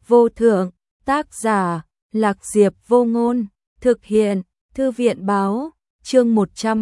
vô thượng, tác giả, Lạc Diệp Vô Ngôn, thực hiện, Thư viện Báo, chương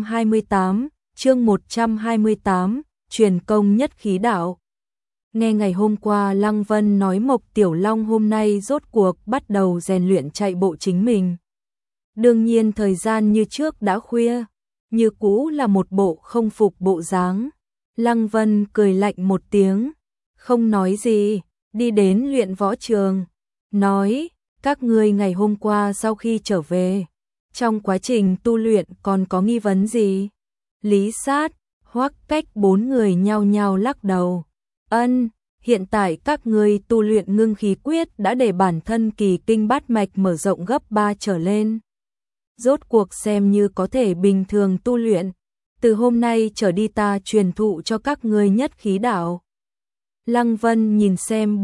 128, truyền công nhất khí đạo. Nghe ngày hôm qua Lăng Vân nói Mộc Tiểu Long hôm nay rốt cuộc bắt đầu rèn luyện chạy bộ chính mình. Đương nhiên thời gian như trước đã khuya, như cũ là một bộ không phục bộ dáng. Lăng Vân cười lạnh một tiếng, không nói gì, đi đến luyện võ trường, nói, các ngươi ngày hôm qua sau khi trở về, trong quá trình tu luyện còn có nghi vấn gì? Lý Sát, Hoắc Cách bốn người nhao nhao lắc đầu. Hiện tại các ngươi tu luyện ngưng khí quyết đã để bản thân kỳ kinh bát mạch mở rộng gấp 3 trở lên. Rốt cuộc xem như có thể bình thường tu luyện, từ hôm nay trở đi ta truyền thụ cho các ngươi nhất khí đạo. Lăng Vân nhìn xem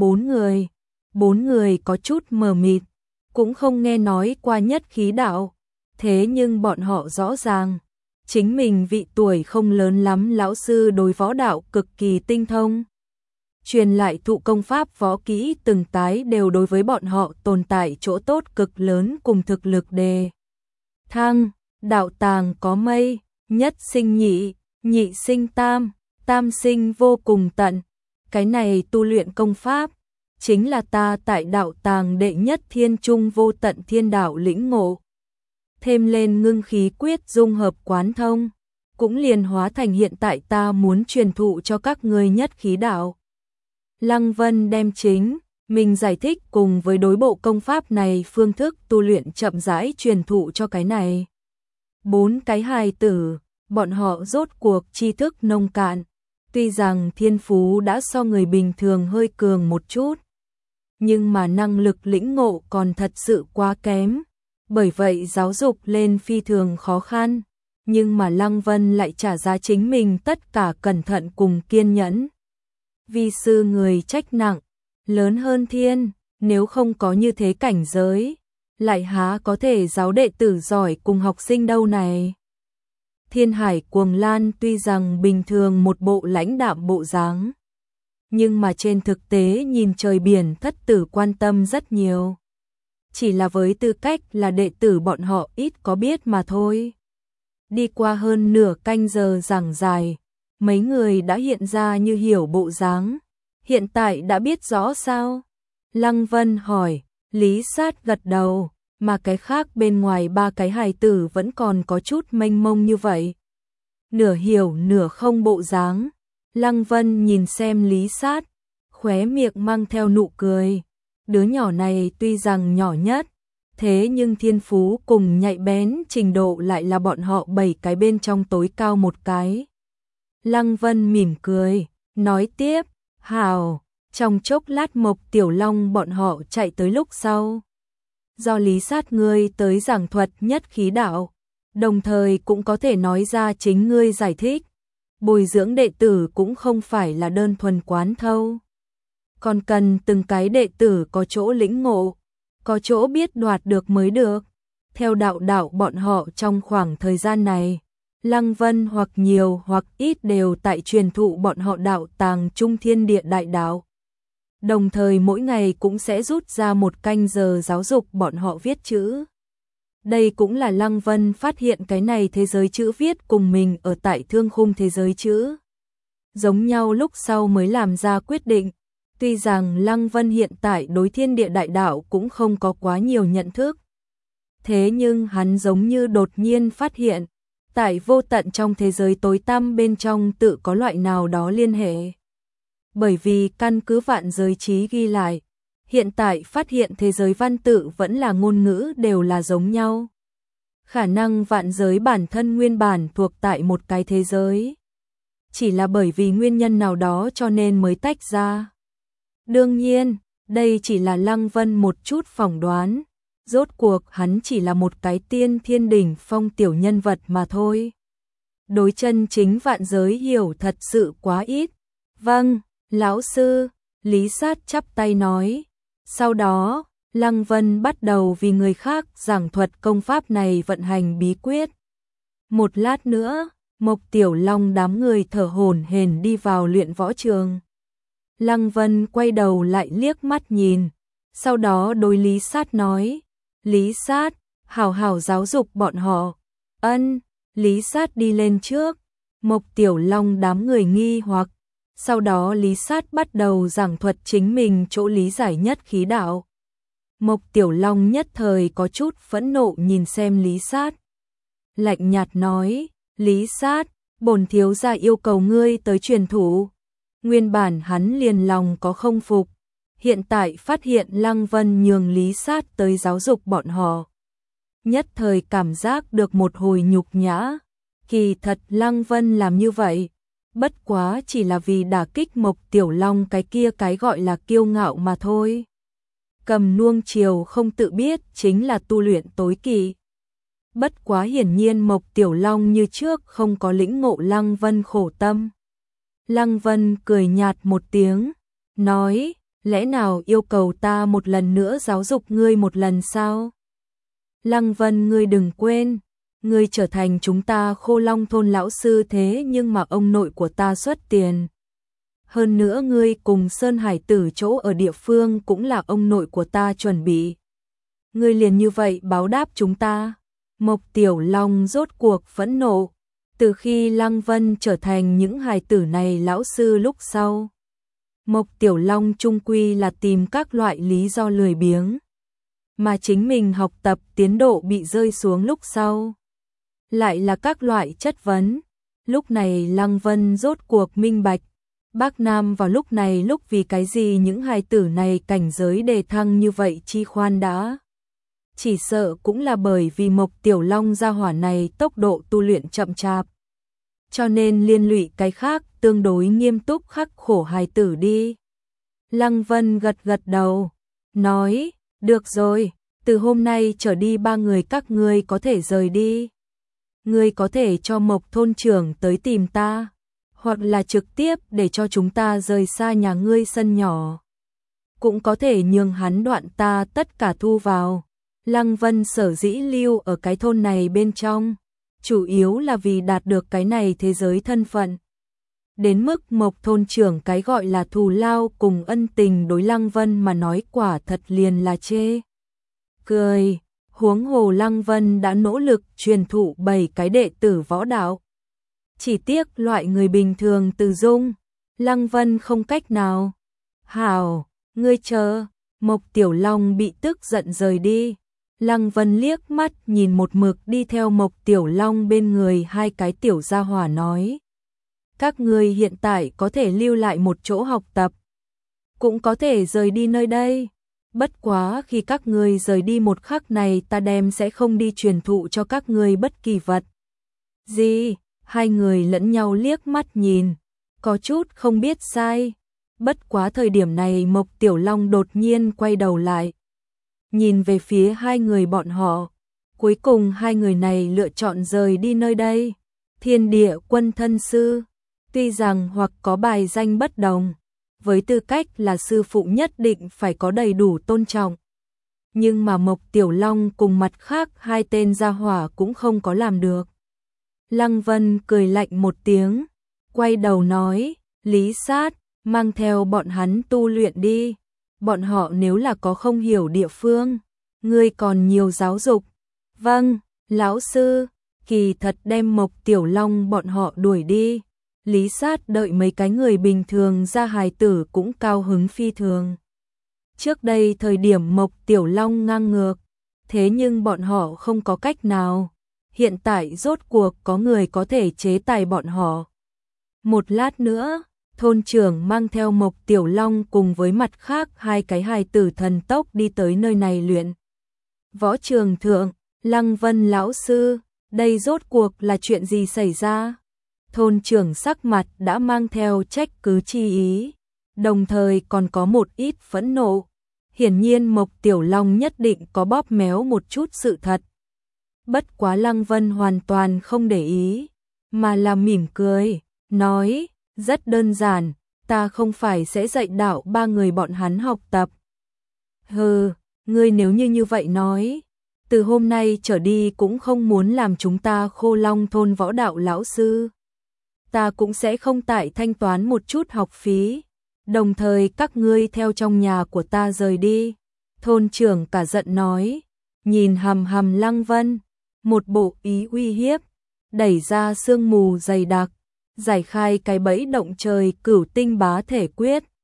bốn người có chút mờ mịt, cũng không nghe nói qua nhất khí đạo, thế nhưng bọn họ rõ ràng, chính mình vị tuổi không lớn lắm lão sư đối võ đạo cực kỳ tinh thông. Truyền lại thụ công pháp võ kỹ từng tái đều đối với bọn họ tồn tại chỗ tốt cực lớn cùng thực lực đề thăng, đạo tàng có mây, nhất sinh nhị, nhị sinh tam, tam sinh vô cùng tận. Cái này tu luyện công pháp, chính là ta tại đạo tàng đệ nhất thiên trung vô tận thiên đạo lĩnh ngộ. Thêm lên ngưng khí quyết dung hợp quán thông, cũng liền hóa thành hiện tại ta muốn truyền thụ cho các ngươi nhất khí đạo. Lăng Vân đem chính mình giải thích cùng với đối bộ công pháp này phương thức tu luyện chậm rãi truyền thụ cho cái này. 4 cái hài tử, bọn họ rốt cuộc tri thức nông cạn, tuy rằng thiên phú đã so người bình thường hơi cường một chút, nhưng mà năng lực lĩnh ngộ còn thật sự quá kém, bởi vậy giáo dục lên phi thường khó khăn, nhưng mà Lăng Vân lại trả giá chính mình tất cả cẩn thận cùng kiên nhẫn. Vi sư người trách nặng, lớn hơn thiên, nếu không có như thế cảnh giới, lại há có thể giáo đệ tử giỏi cùng học sinh đâu này. Thiên Hải Cuồng Lan tuy rằng bình thường một bộ lãnh đạm bộ dáng, nhưng mà trên thực tế nhìn trời biển thất tử quan tâm rất nhiều. Chỉ là với tư cách là đệ tử bọn họ ít có biết mà thôi. Đi qua hơn nửa canh giờ giảng dài, mấy người đã hiện ra như hiểu bộ dáng. Hiện tại đã biết rõ sao? Lăng Vân hỏi, Lý Sát gật đầu, mà cái khác bên ngoài 3 cái hài tử vẫn còn có chút mênh mông như vậy. Nửa hiểu nửa không bộ dáng. Lăng Vân nhìn xem Lý Sát, khóe miệng mang theo nụ cười. Đứa nhỏ này tuy rằng nhỏ nhất, thế nhưng thiên phú cùng nhạy bén trình độ lại là bọn họ 7 cái bên trong tối cao một cái. Lăng Vân mỉm cười, nói tiếp, hào, trong chốc lát Mộc Tiểu Long bọn họ chạy tới lúc sau. Do Lý Sát ngươi tới giảng thuật nhất khí đạo, đồng thời cũng có thể nói ra chính ngươi giải thích. Bồi dưỡng đệ tử cũng không phải là đơn thuần quán thâu, còn cần từng cái đệ tử có chỗ lĩnh ngộ, có chỗ biết đoạt được mới được. Theo đạo bọn họ trong khoảng thời gian này, Lăng Vân hoặc nhiều hoặc ít đều tại truyền thụ bọn họ đạo tàng trung thiên địa đại đạo. Đồng thời mỗi ngày cũng sẽ rút ra 1 canh giờ giáo dục bọn họ viết chữ. Đây cũng là Lăng Vân phát hiện cái này thế giới chữ viết cùng mình ở tại thương khung thế giới chữ giống nhau lúc sau mới làm ra quyết định. Tuy rằng Lăng Vân hiện tại đối thiên địa đại đạo cũng không có quá nhiều nhận thức, thế nhưng hắn giống như đột nhiên phát hiện, tại vô tận trong thế giới tối tăm bên trong tự có loại nào đó liên hệ. Bởi vì căn cứ vạn giới trí ghi lại, hiện tại phát hiện thế giới văn tự vẫn là ngôn ngữ đều là giống nhau. Khả năng vạn giới bản thân nguyên bản thuộc tại một cái thế giới, chỉ là bởi vì nguyên nhân nào đó cho nên mới tách ra. Đương nhiên, đây chỉ là Lăng Vân một chút phỏng đoán, rốt cuộc hắn chỉ là một cái tiên thiên đỉnh phong tiểu nhân vật mà thôi. Đối chân chính vạn giới hiểu thật sự quá ít. Vâng, lão sư, Lý Sát chắp tay nói. Sau đó, Lăng Vân bắt đầu vì người khác giảng thuật công pháp này vận hành bí quyết. Một lát nữa, Mộc Tiểu Long đám người thở hổn hển đi vào luyện võ trường. Lăng Vân quay đầu lại liếc mắt nhìn, Sau đó đối Lý Sát nói, Lý Sát, hảo hảo giáo dục bọn họ. Ân, Lý Sát đi lên trước, Mộc Tiểu Long đám người nghi hoặc. Sau đó Lý Sát bắt đầu giảng thuật chính mình chỗ lý giải nhất khí đạo. Mộc Tiểu Long nhất thời có chút phẫn nộ nhìn xem Lý Sát. Lạnh nhạt nói, Lý Sát, bổn thiếu gia yêu cầu ngươi tới truyền thủ. Nguyên bản hắn liền lòng có không phục, hiện tại phát hiện Lăng Vân nhường Lý Sát tới giáo dục bọn họ. Nhất thời cảm giác được một hồi nhục nhã, kỳ thật Lăng Vân làm như vậy, bất quá chỉ là vì đả kích Mộc Tiểu Long cái kia cái gọi là kiêu ngạo mà thôi. Cầm nuông chiều không tự biết chính là tu luyện tối kỵ. Bất quá hiển nhiên Mộc Tiểu Long như trước không có lĩnh ngộ Lăng Vân khổ tâm. Lăng Vân cười nhạt một tiếng, nói, lẽ nào yêu cầu ta một lần nữa giáo dục ngươi một lần sao? Lăng Vân ngươi đừng quên, ngươi trở thành chúng ta Khô Long thôn lão sư thế nhưng mà ông nội của ta xuất tiền. Hơn nữa ngươi cùng Sơn Hải Tử chỗ ở địa phương cũng là ông nội của ta chuẩn bị. Ngươi liền như vậy báo đáp chúng ta. Mộc Tiểu Long rốt cuộc phẫn nộ, từ khi Lăng Vân trở thành những hài tử này lão sư lúc sau. Mộc Tiểu Long chung quy là tìm các loại lý do lười biếng, mà chính mình học tập tiến độ bị rơi xuống lúc sau. Lại là các loại chất vấn, lúc này Lăng Vân rốt cuộc minh bạch. Bác Nam vào lúc này lúc vì cái gì những hài tử này cảnh giới đề thăng như vậy chi khoan đã. Chỉ sợ cũng là bởi vì Mộc Tiểu Long gia hỏa này tốc độ tu luyện chậm chạp. Cho nên liên lụy cái khác tương đối nghiêm túc khắc khổ hài tử đi. Lăng Vân gật gật đầu, nói, được rồi, từ hôm nay trở đi ba người các ngươi có thể rời đi. Ngươi có thể cho Mộc thôn trưởng tới tìm ta, hoặc là trực tiếp để cho chúng ta rời xa nhà ngươi sân nhỏ. Cũng có thể nhường hắn đoạn ta tất cả thu vào. Lăng Vân sở dĩ lưu ở cái thôn này bên trong, chủ yếu là vì đạt được cái này thế giới thân phận. Đến mức Mộc thôn trưởng cái gọi là thù lao cùng ân tình đối Lăng Vân mà nói quả thật liền là chê cười, huống hồ Lăng Vân đã nỗ lực truyền thụ 7 cái đệ tử võ đạo. Chỉ tiếc loại người bình thường từ dung, Lăng Vân không cách nào. Hảo, ngươi chờ, Mộc Tiểu Long bị tức giận rời đi. Lăng Vân liếc mắt nhìn một mực đi theo Mộc Tiểu Long bên người hai cái tiểu gia hỏa nói. Các ngươi hiện tại có thể lưu lại một chỗ học tập, cũng có thể rời đi nơi đây. Bất quá khi các ngươi rời đi một khắc này ta đem sẽ không đi truyền thụ cho các ngươi bất kỳ vật gì. Hai người lẫn nhau liếc mắt nhìn, có chút không biết sai. Bất quá thời điểm này Mộc Tiểu Long đột nhiên quay đầu lại, nhìn về phía hai người bọn họ. Cuối cùng hai người này lựa chọn rời đi nơi đây. Thiên Địa Quân thân sư, tuy rằng hoặc có bài danh bất đồng, với tư cách là sư phụ nhất định phải có đầy đủ tôn trọng. Nhưng mà Mộc Tiểu Long cùng mặt khác hai tên gia hỏa cũng không có làm được. Lăng Vân cười lạnh một tiếng, quay đầu nói, Lý Sát, mang theo bọn hắn tu luyện đi. Bọn họ nếu là có không hiểu địa phương, ngươi còn nhiều giáo dục. Vâng, lão sư. Kỳ thật đem Mộc Tiểu Long bọn họ đuổi đi. Lý Sát đợi mấy cái người bình thường ra hài tử cũng cao hứng phi thường. Trước đây thời điểm Mộc Tiểu Long ngang ngược, thế nhưng bọn họ không có cách nào. Hiện tại rốt cuộc có người có thể chế tài bọn họ. Một lát nữa, thôn trưởng mang theo Mộc Tiểu Long cùng với mặt khác hai cái hài tử thần tốc đi tới nơi này luyện. Võ trường thượng, Lăng Vân lão sư, đây rốt cuộc là chuyện gì xảy ra? Thôn trưởng sắc mặt đã mang theo trách cứ chi ý, đồng thời còn có một ít phẫn nộ. Hiển nhiên Mộc Tiểu Long nhất định có bóp méo một chút sự thật. Bất quá Lăng Vân hoàn toàn không để ý, mà là mỉm cười, nói, rất đơn giản, ta không phải sẽ dạy đạo ba người bọn hắn học tập. Hừ, ngươi nếu như vậy nói, từ hôm nay trở đi cũng không muốn làm chúng ta Khô Long thôn võ đạo lão sư. Ta cũng sẽ không tại thanh toán một chút học phí, đồng thời các ngươi theo trong nhà của ta rời đi. Thôn trưởng cả giận nói, nhìn hằm hằm Lăng Vân, một bộ ý uy hiếp, đẩy ra sương mù dày đặc, giải khai cái bẫy động trời Cửu Tinh Bá Thể Quyết.